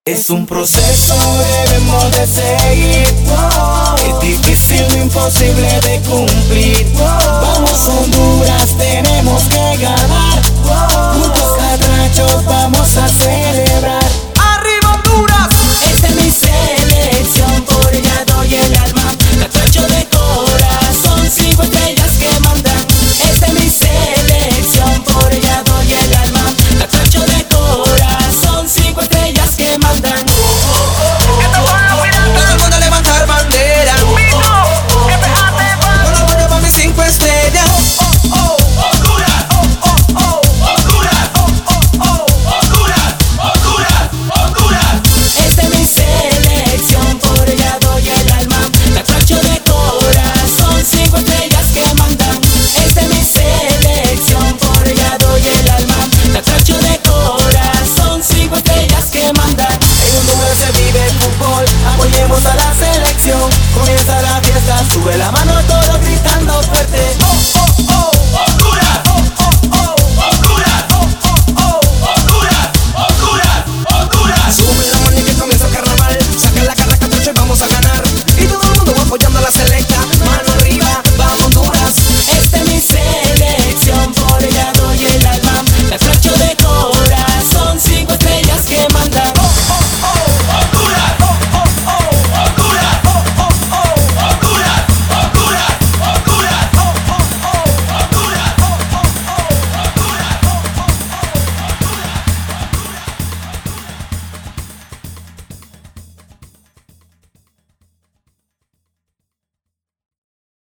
Es un proceso, debemos de seguir. Es difícil, imposible de cumplir. Vamos Honduras, tenemos que ganar. Juntos catrachos vamos a celebrar. ¡Arriba Honduras! Esta es mi selección, por ella doy el alma. Catracho de corazón, 5 estrellas que mandan. Esta es mi selección, por ella doy el alma. Catracho de corazón, 5 estrellas que mandan.